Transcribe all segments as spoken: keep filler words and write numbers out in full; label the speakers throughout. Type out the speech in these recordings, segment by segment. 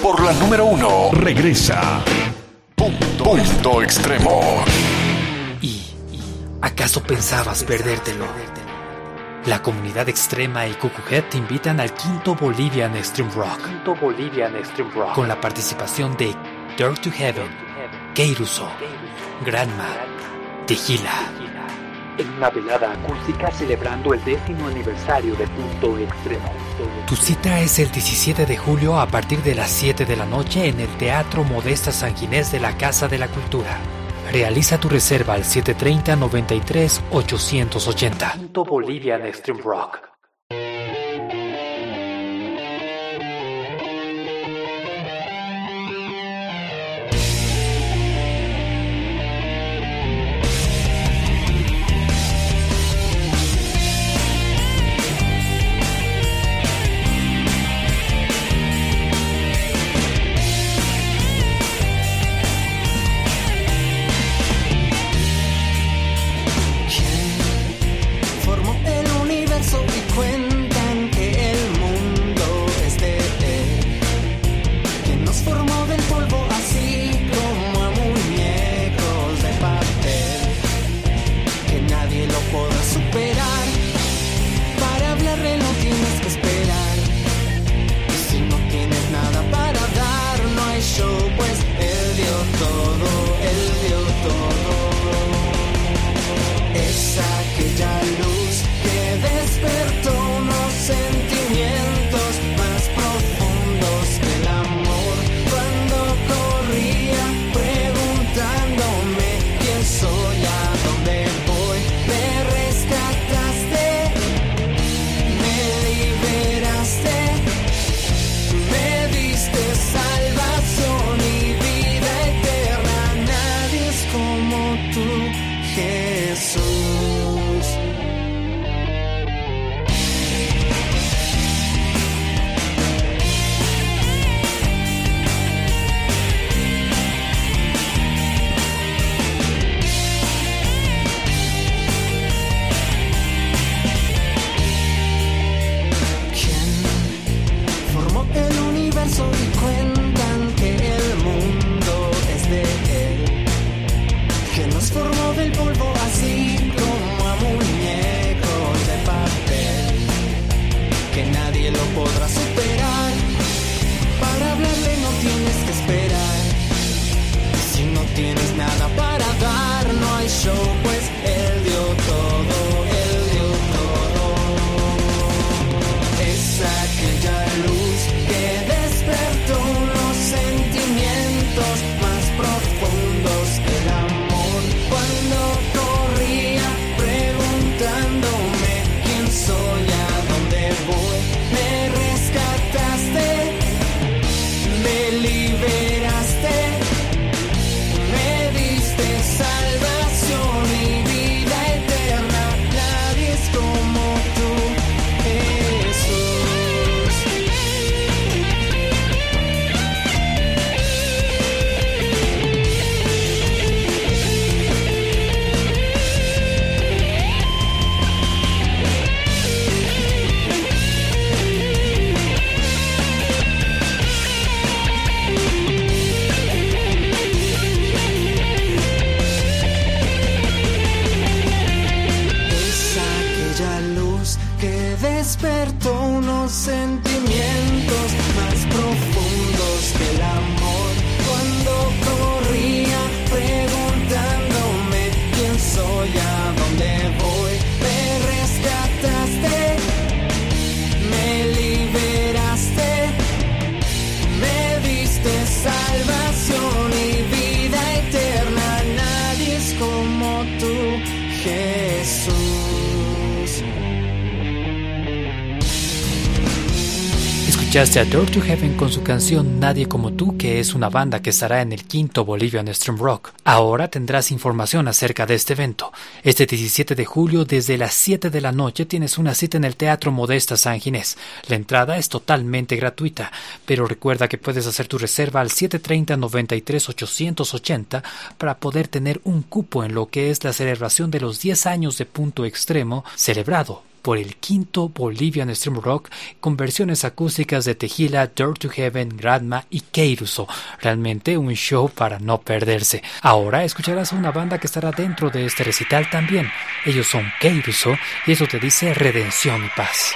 Speaker 1: por la número uno. Regresa Punto, Punto Extremo.
Speaker 2: ¿Y acaso pensabas perdértelo? La comunidad extrema y Cucuhead te invitan al quinto Bolivian Extreme Rock. Quinto Bolivian Extreme Rock. Con la participación de Dirt to Heaven, Keiruso, Granma, Tejila. En una velada acústica celebrando el décimo aniversario de Punto Extremo. Tu cita es el diecisiete de julio a partir de las siete de la noche en el Teatro Modesta San Ginés de la Casa de la Cultura. Realiza tu reserva al siete tres cero, nueve tres, ocho ocho cero. Punto Bolivian Extreme Rock. Escuchaste a Dirt to Heaven con su canción Nadie Como Tú, que es una banda que estará en el quinto Bolivian Extreme Rock. Ahora tendrás información acerca de este evento. Este diecisiete de julio, desde las siete de la noche, tienes una cita en el Teatro Modesta San Ginés. La entrada es totalmente gratuita, pero recuerda que puedes hacer tu reserva al siete tres cero, nueve tres, ocho ocho cero para poder tener un cupo en lo que es la celebración de los diez años de Punto Extremo, celebrado por el quinto Bolivian Extreme Rock con versiones acústicas de Tejila, Door to Heaven, Gradma y Keiruso. Realmente un show para no perderse. Ahora escucharás a una banda que estará dentro de este recital también. Ellos son Keiruso y eso te dice redención y paz.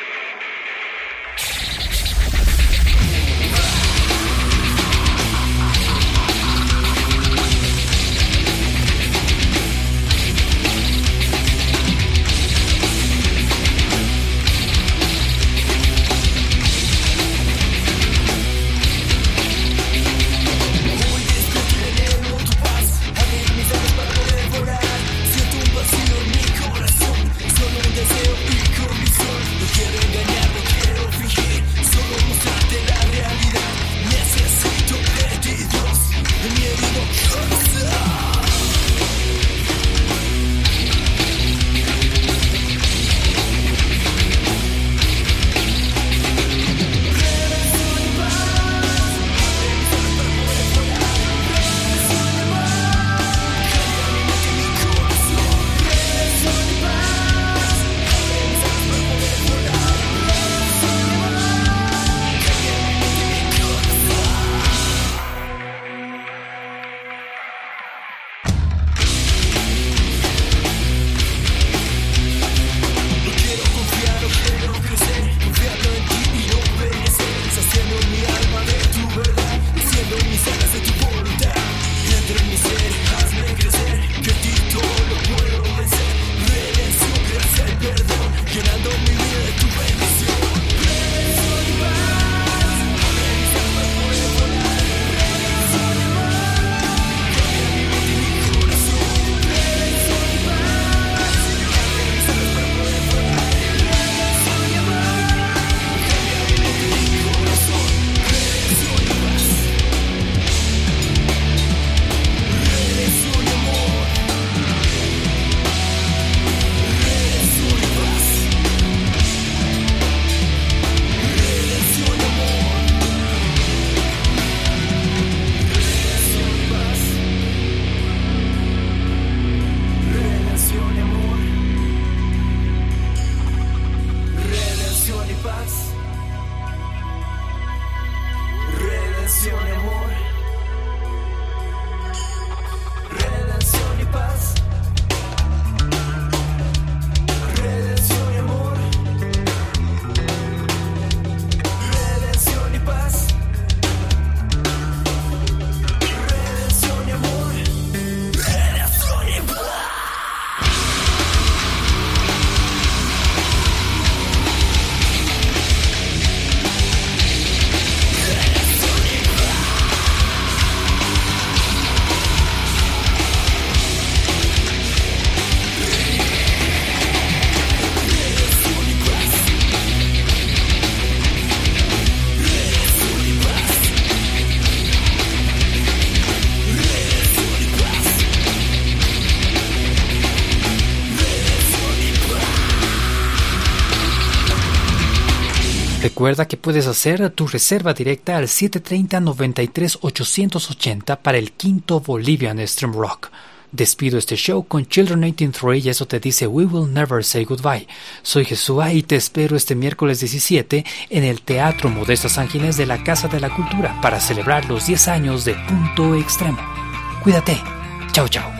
Speaker 2: Recuerda que puedes hacer tu reserva directa al siete tres cero, nueve tres, ocho ocho cero para el quinto Bolivian Extreme Rock. Despido este show con Children dieciocho tres y eso te dice We Will Never Say Goodbye. Soy Jesúa y te espero este miércoles diecisiete en el Teatro Modesto San Ginés de la Casa de la Cultura para celebrar los diez años de Punto Extremo. Cuídate. Chao, chao.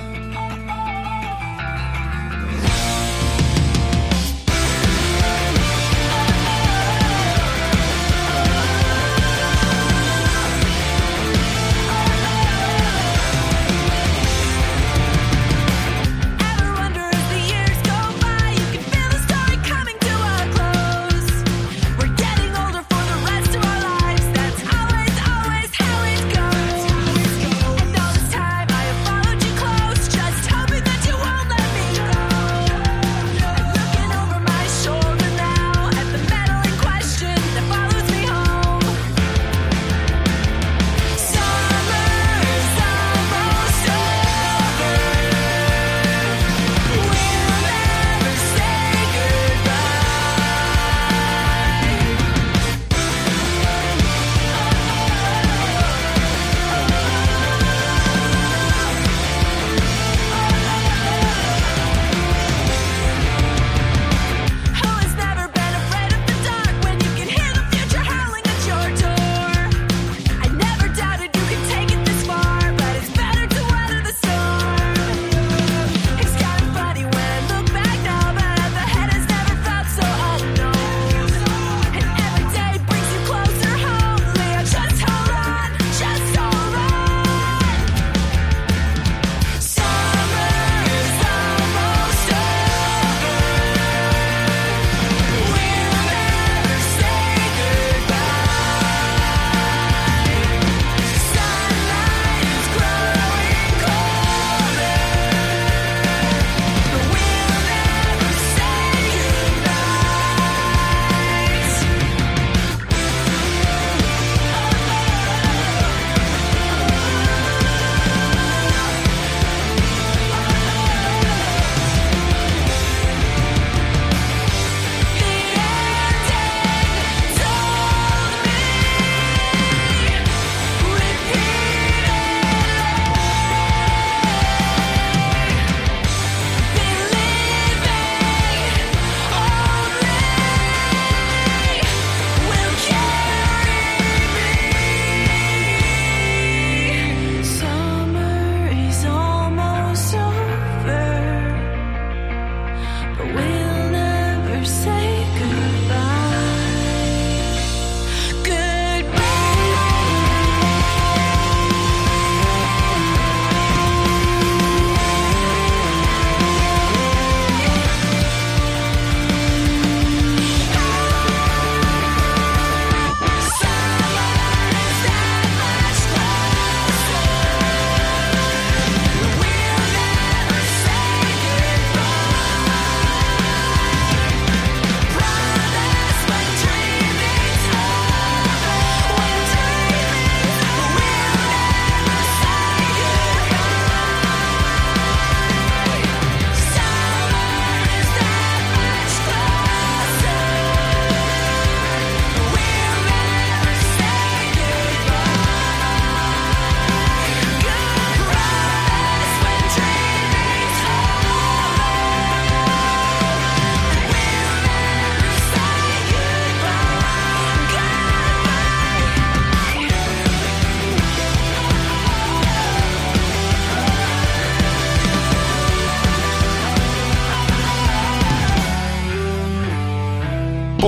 Speaker 3: Close.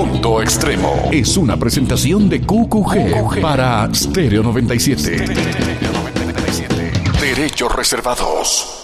Speaker 1: Punto Extremo es una presentación de Q Q G para Stereo noventa y siete. Derechos reservados.